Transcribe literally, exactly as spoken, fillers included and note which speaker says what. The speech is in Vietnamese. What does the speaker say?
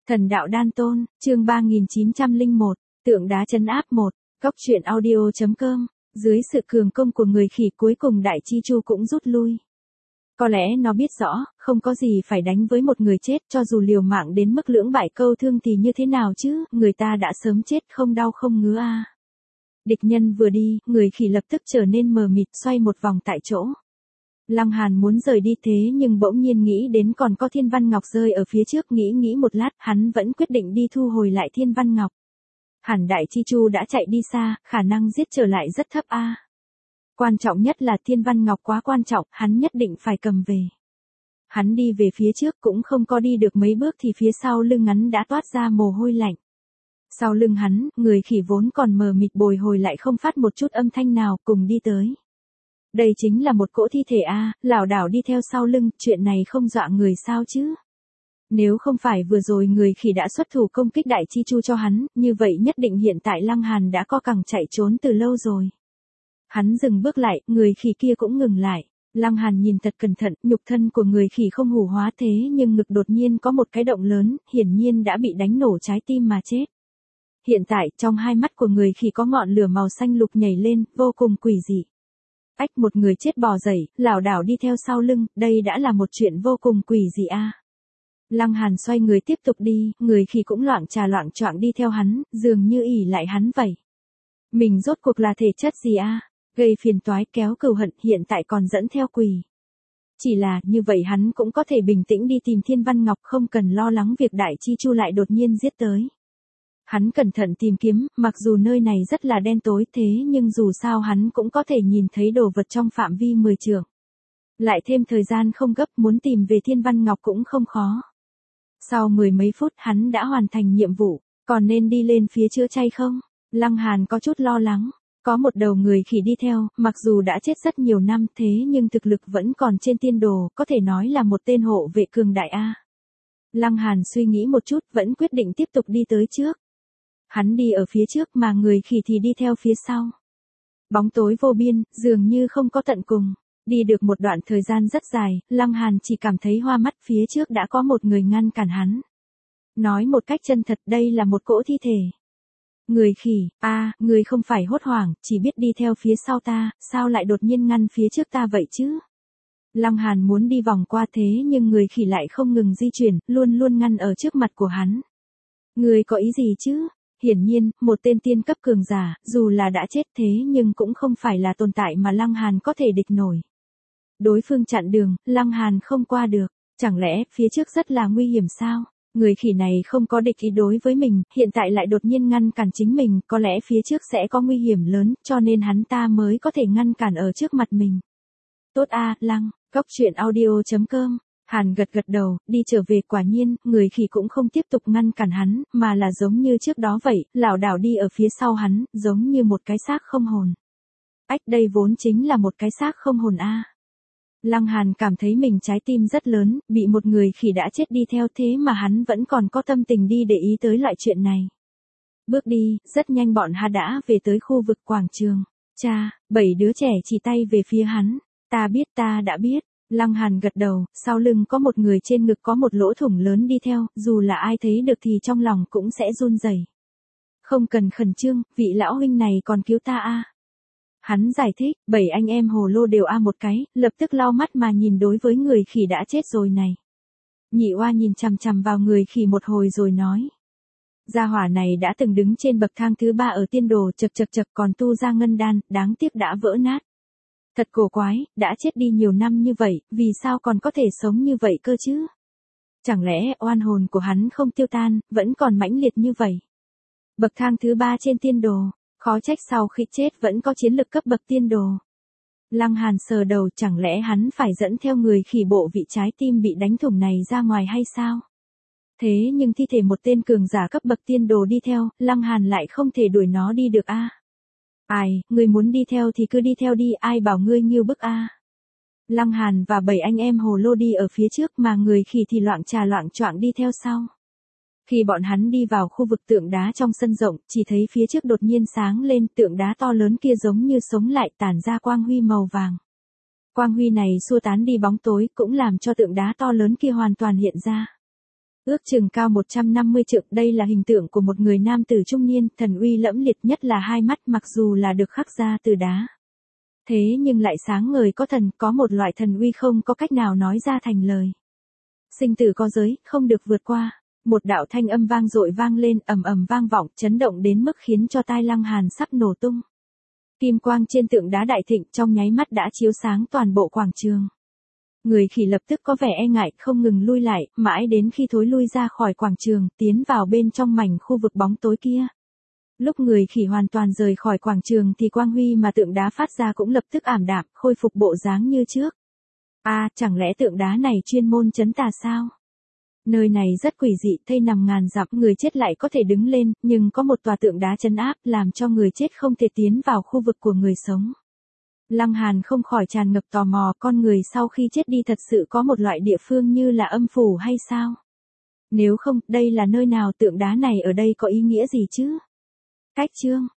Speaker 1: Thần đạo đan tôn, chương ba nghìn chín trăm lẻ một, tượng đá trấn áp một, góc truyện audio chấm com, dưới sự cường công của người khỉ cuối cùng Đại Chi Chu cũng rút lui. Có lẽ nó biết rõ, không có gì phải đánh với một người chết, cho dù liều mạng đến mức lưỡng bại câu thương thì như thế nào chứ, người ta đã sớm chết không đau không ngứa à. Địch nhân vừa đi, người khỉ lập tức trở nên mờ mịt xoay một vòng tại chỗ. Lăng Hàn muốn rời đi thế nhưng bỗng nhiên nghĩ đến còn có Thiên Văn Ngọc rơi ở phía trước, nghĩ nghĩ một lát, hắn vẫn quyết định đi thu hồi lại Thiên Văn Ngọc. Hẳn Đại Chi Chu đã chạy đi xa, khả năng giết trở lại rất thấp a. À. Quan trọng nhất là Thiên Văn Ngọc quá quan trọng, hắn nhất định phải cầm về. Hắn đi về phía trước cũng không có đi được mấy bước thì phía sau lưng hắn đã toát ra mồ hôi lạnh. Sau lưng hắn, người khỉ vốn còn mờ mịt bồi hồi lại không phát một chút âm thanh nào, cùng đi tới. Đây chính là một cỗ thi thể a, à, lảo đảo đi theo sau lưng, chuyện này không dọa người sao chứ? Nếu không phải vừa rồi người khỉ đã xuất thủ công kích Đại Chi Chu cho hắn, như vậy nhất định hiện tại Lăng Hàn đã co cẳng chạy trốn từ lâu rồi. Hắn dừng bước lại, người khỉ kia cũng ngừng lại. Lăng Hàn nhìn thật cẩn thận, nhục thân của người khỉ không hủ hóa thế nhưng ngực đột nhiên có một cái động lớn, hiển nhiên đã bị đánh nổ trái tim mà chết. Hiện tại, trong hai mắt của người khỉ có ngọn lửa màu xanh lục nhảy lên, vô cùng quỷ dị. Ách, một người chết bò dậy, lảo đảo đi theo sau lưng, đây đã là một chuyện vô cùng quỷ dị a. À. Lăng Hàn xoay người tiếp tục đi, người khỉ cũng loạng trà loạng choạng đi theo hắn, dường như ỉ lại hắn vậy. Mình rốt cuộc là thể chất gì a? À? Gây phiền toái, kéo cừu hận, hiện tại còn dẫn theo quỷ. Chỉ là, như vậy hắn cũng có thể bình tĩnh đi tìm Thiên Văn Ngọc, không cần lo lắng việc Đại Chi Chu lại đột nhiên giết tới. Hắn cẩn thận tìm kiếm, mặc dù nơi này rất là đen tối thế nhưng dù sao hắn cũng có thể nhìn thấy đồ vật trong phạm vi mười trượng. Lại thêm thời gian không gấp, muốn tìm về Thiên Văn Ngọc cũng không khó. Sau mười mấy phút hắn đã hoàn thành nhiệm vụ, còn nên đi lên phía chữa cháy không? Lăng Hàn có chút lo lắng. Có một đầu người khỉ đi theo, mặc dù đã chết rất nhiều năm thế nhưng thực lực vẫn còn trên tiên đồ, có thể nói là một tên hộ vệ cường đại A. Lăng Hàn suy nghĩ một chút, vẫn quyết định tiếp tục đi tới trước. Hắn đi ở phía trước mà người khỉ thì đi theo phía sau. Bóng tối vô biên, dường như không có tận cùng. Đi được một đoạn thời gian rất dài, Lăng Hàn chỉ cảm thấy hoa mắt, phía trước đã có một người ngăn cản hắn. Nói một cách chân thật, đây là một cỗ thi thể. Người khỉ, a, à, người không phải hốt hoảng, chỉ biết đi theo phía sau ta, sao lại đột nhiên ngăn phía trước ta vậy chứ? Lăng Hàn muốn đi vòng qua thế nhưng người khỉ lại không ngừng di chuyển, luôn luôn ngăn ở trước mặt của hắn. Người có ý gì chứ? Hiển nhiên, một tên tiên cấp cường giả, dù là đã chết thế nhưng cũng không phải là tồn tại mà Lăng Hàn có thể địch nổi. Đối phương chặn đường, Lăng Hàn không qua được, chẳng lẽ phía trước rất là nguy hiểm sao? Người khỉ này không có địch ý đối với mình, hiện tại lại đột nhiên ngăn cản chính mình, có lẽ phía trước sẽ có nguy hiểm lớn, cho nên hắn ta mới có thể ngăn cản ở trước mặt mình. Tốt a, à, Lăng, góc truyện audio chấm com. Hàn gật gật đầu, đi trở về, quả nhiên, người khỉ cũng không tiếp tục ngăn cản hắn, mà là giống như trước đó vậy, lảo đảo đi ở phía sau hắn, giống như một cái xác không hồn. Ách, đây vốn chính là một cái xác không hồn a. À. Lăng Hàn cảm thấy mình trái tim rất lớn, bị một người khỉ đã chết đi theo thế mà hắn vẫn còn có tâm tình đi để ý tới loại chuyện này. Bước đi, rất nhanh bọn hắn đã về tới khu vực quảng trường. Cha, bảy đứa trẻ chỉ tay về phía hắn. Ta biết, ta đã biết. Lăng Hàn gật đầu, sau lưng có một người trên ngực có một lỗ thủng lớn đi theo, dù là ai thấy được thì trong lòng cũng sẽ run rẩy. Không cần khẩn trương, vị lão huynh này còn cứu ta a. À. Hắn giải thích, bảy anh em hồ lô đều a một cái, lập tức lau mắt mà nhìn đối với người khỉ đã chết rồi này. Nhị oa nhìn chằm chằm vào người khỉ một hồi rồi nói. Gia hỏa này đã từng đứng trên bậc thang thứ ba ở tiên đồ, chật chật chật còn tu ra ngân đan, đáng tiếc đã vỡ nát. Thật cổ quái, đã chết đi nhiều năm như vậy, vì sao còn có thể sống như vậy cơ chứ? Chẳng lẽ oan hồn của hắn không tiêu tan, vẫn còn mãnh liệt như vậy? Bậc thang thứ ba trên tiên đồ. Khó trách sau khi chết vẫn có chiến lực cấp bậc tiên đồ. Lăng Hàn sờ đầu, chẳng lẽ hắn phải dẫn theo người khỉ bộ vị trái tim bị đánh thủng này ra ngoài hay sao? Thế nhưng thi thể một tên cường giả cấp bậc tiên đồ đi theo, Lăng Hàn lại không thể đuổi nó đi được a. À? Ai, ngươi muốn đi theo thì cứ đi theo đi, ai bảo ngươi nghiêu bức a. À? Lăng Hàn và bảy anh em hồ lô đi ở phía trước mà người khỉ thì loạng trà loạng choạng đi theo sau. Khi bọn hắn đi vào khu vực tượng đá trong sân rộng, chỉ thấy phía trước đột nhiên sáng lên, tượng đá to lớn kia giống như sống lại, tản ra quang huy màu vàng. Quang huy này xua tán đi bóng tối, cũng làm cho tượng đá to lớn kia hoàn toàn hiện ra. ước chừng cao một trăm năm mươi trượng, đây là hình tượng của một người nam tử trung niên, thần uy lẫm liệt, nhất là hai mắt mặc dù là được khắc ra từ đá. Thế nhưng lại sáng ngời có thần, có một loại thần uy không có cách nào nói ra thành lời. Sinh tử có giới, không được vượt qua. Một đạo thanh âm vang dội vang lên, ầm ầm vang vọng, chấn động đến mức khiến cho tai Lăng Hàn sắp nổ tung. Kim quang trên tượng đá đại thịnh trong nháy mắt đã chiếu sáng toàn bộ quảng trường. Người khỉ lập tức có vẻ e ngại, không ngừng lui lại, mãi đến khi thối lui ra khỏi quảng trường, tiến vào bên trong mảnh khu vực bóng tối kia. Lúc người khỉ hoàn toàn rời khỏi quảng trường thì quang huy mà tượng đá phát ra cũng lập tức ảm đạm, khôi phục bộ dáng như trước. A, à, chẳng lẽ tượng đá này chuyên môn trấn tà sao? Nơi này rất quỷ dị, thây nằm ngàn dặm, người chết lại có thể đứng lên, nhưng có một tòa tượng đá trấn áp, làm cho người chết không thể tiến vào khu vực của người sống. Lăng Hàn không khỏi tràn ngập tò mò, con người sau khi chết đi thật sự có một loại địa phương như là âm phủ hay sao? Nếu không, đây là nơi nào, tượng đá này ở đây có ý nghĩa gì chứ? Cách chương